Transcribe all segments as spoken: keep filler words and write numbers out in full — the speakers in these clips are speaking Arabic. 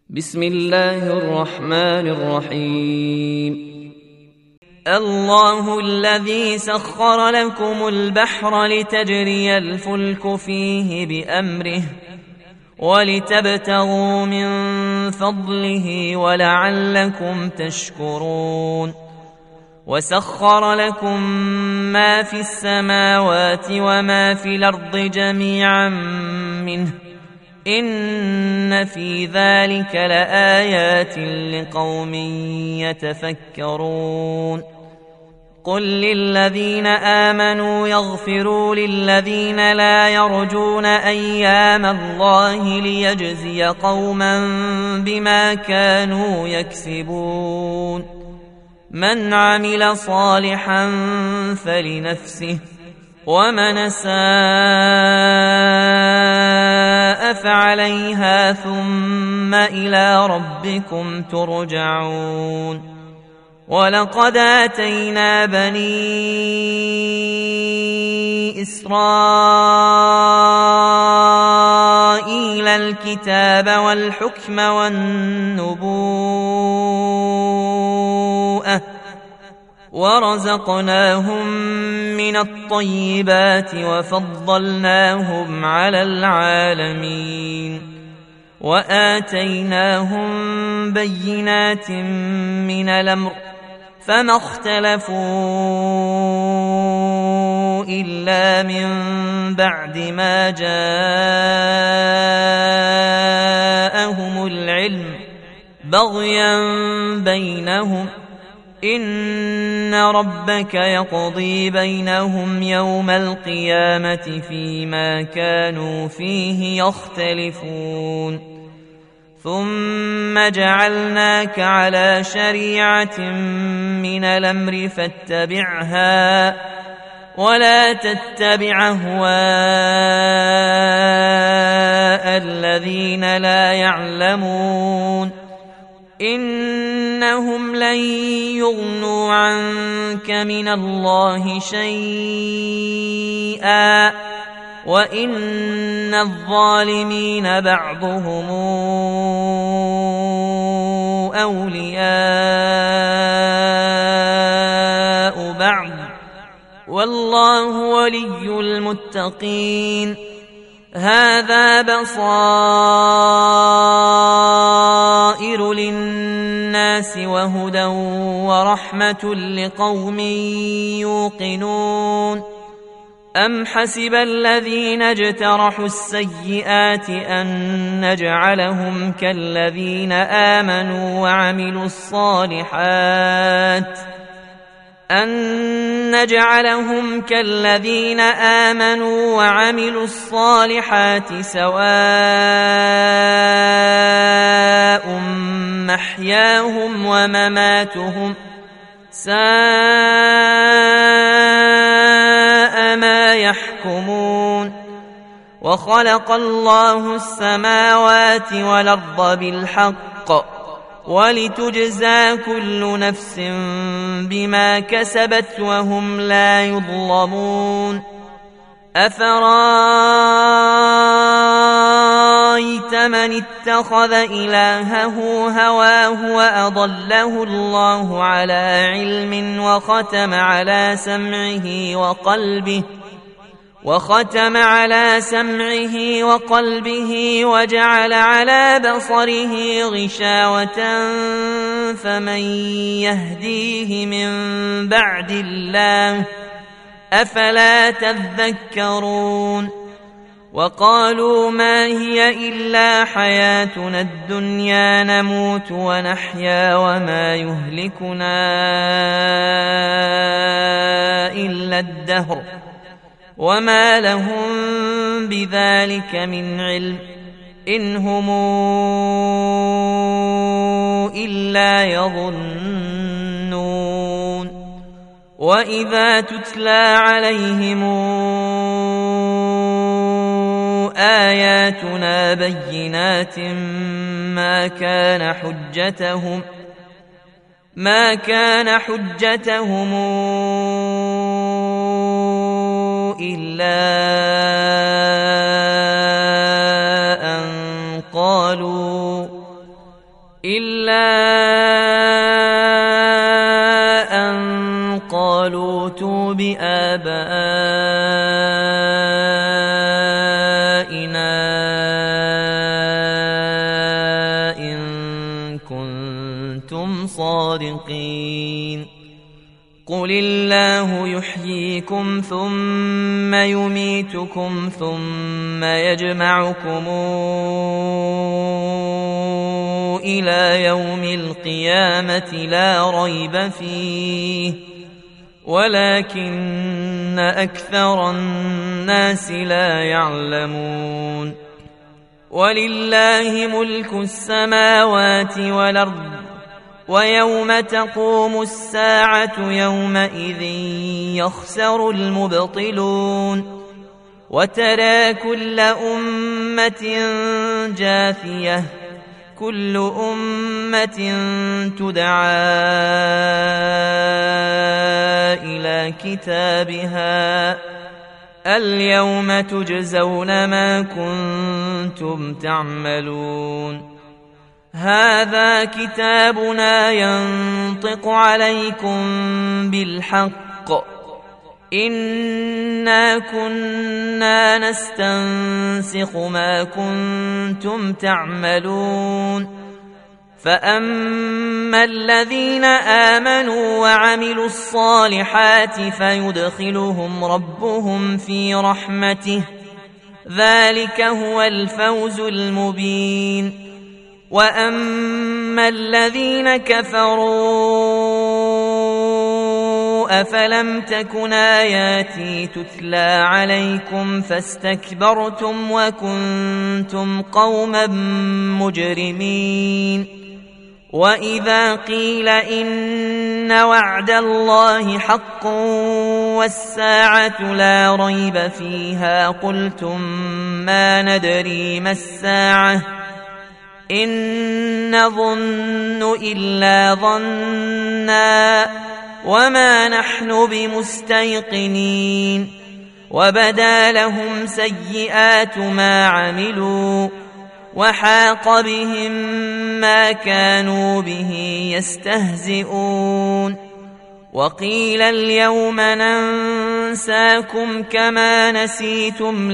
بسم الله الرحمن الرحيم. الله الذي سخر لكم البحر لتجري الفلك فيه بأمره ولتبتغوا من فضله ولعلكم تشكرون. وسخر لكم ما في السماوات وما في الأرض جميعا منه إن في ذلك لآيات لقوم يتفكرون. قل للذين آمنوا يغفروا للذين لا يرجون أيام الله ليجزي قوما بما كانوا يكسبون. من عمل صالحا فلنفسه ومن أساء فعليها ثم إلى ربكم ترجعون. ولقد آتينا بني إسرائيل الكتاب والحكم والنبوءة ورزقناهم من الطيبات وفضلناهم على العالمين وآتيناهم بينات من الأمر فما اختلفوا إلا من بعد ما جاءهم العلم بغيا بينهم إن ربك يقضي بينهم يوم القيامة فيما كانوا فيه يختلفون. ثم جعلناك على شريعة من الأمر فاتبعها ولا تتبع أهواء الذين لا يعلمون إنهم لن يغنوا عنك من الله شيئا وإن الظالمين بعضهم أولياء بعض والله ولي المتقين. هذا بصائر للناس وهدى ورحمة لقوم يوقنون. أم حسب الذين اجترحوا السيئات أن نجعلهم كالذين آمنوا وعملوا الصالحات أن نجعلهم كالذين آمنوا وعملوا الصالحات سواء محياهم ومماتهم ساء ما يحكمون. وخلق الله السماوات والأرض بالحق ولتجزى كل نفس بما كسبت وهم لا يظلمون. أفرأيت من اتخذ إلهه هواه وأضله الله على علم وختم على سمعه وقلبه وختم على سمعه وقلبه وجعل على بصره غشاوة فمن يهديه من بعد الله أفلا تذكرون. وقالوا ما هي إلا حياتنا الدنيا نموت ونحيا وما يهلكنا إلا الدهر وما لهم بذلك من علم إن هم إلا يظنون. وإذا تتلى عليهم آياتنا بينات ما كان حجتهم ما كان حجتهم إلا أن قالوا إلا أن قالوا ائتوا بآبائنا إن كنتم صادقين قل الله يحييكم ثم يميتكم ثم يجمعكم إلى يوم القيامة لا ريب فيه ولكن أكثر الناس لا يعلمون ولله ملك السماوات والأرض ويوم تقوم الساعة يومئذ يخسر المبطلون وترى كل أمة جاثية كل أمة تدعى إلى كتابها اليوم تجزون ما كنتم تعملون هذا كتابنا ينطق عليكم بالحق إنا كنا نستنسخ ما كنتم تعملون فأما الذين آمنوا وعملوا الصالحات فيدخلهم ربهم في رحمته ذلك هو الفوز المبين وأما الذين كفروا أفلم تكن آياتي تتلى عليكم فاستكبرتم وكنتم قوما مجرمين وإذا قيل إن وعد الله حق والساعة لا ريب فيها قلتم ما ندري ما الساعة إن نظن إلا ظنا وما نحن بمستيقنين وبدا لهم سيئات ما عملوا وحاق بهم ما كانوا به يستهزئون وقيل اليوم ننساكم كما نسيتم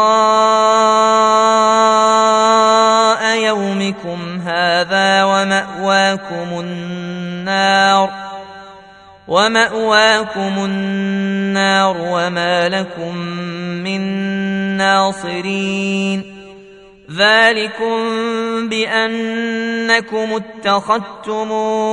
لقاء يومكم هذا ومأواكم النار ومأواكم النار وما لكم من ناصرين ذلكم بأنكم اتخذتم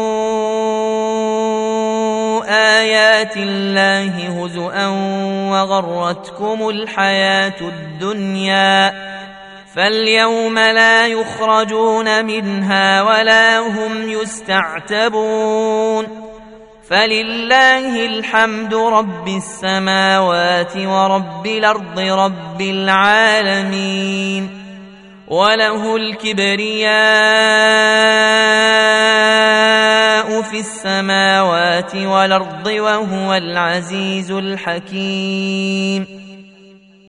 آيات الله هزؤا وغرتكم الحياة الدنيا فاليوم لا يخرجون منها ولا هم يستعتبون فلله الحمد رب السماوات ورب الأرض رب العالمين وله الكبرياء في السماوات والأرض وهو العزيز الحكيم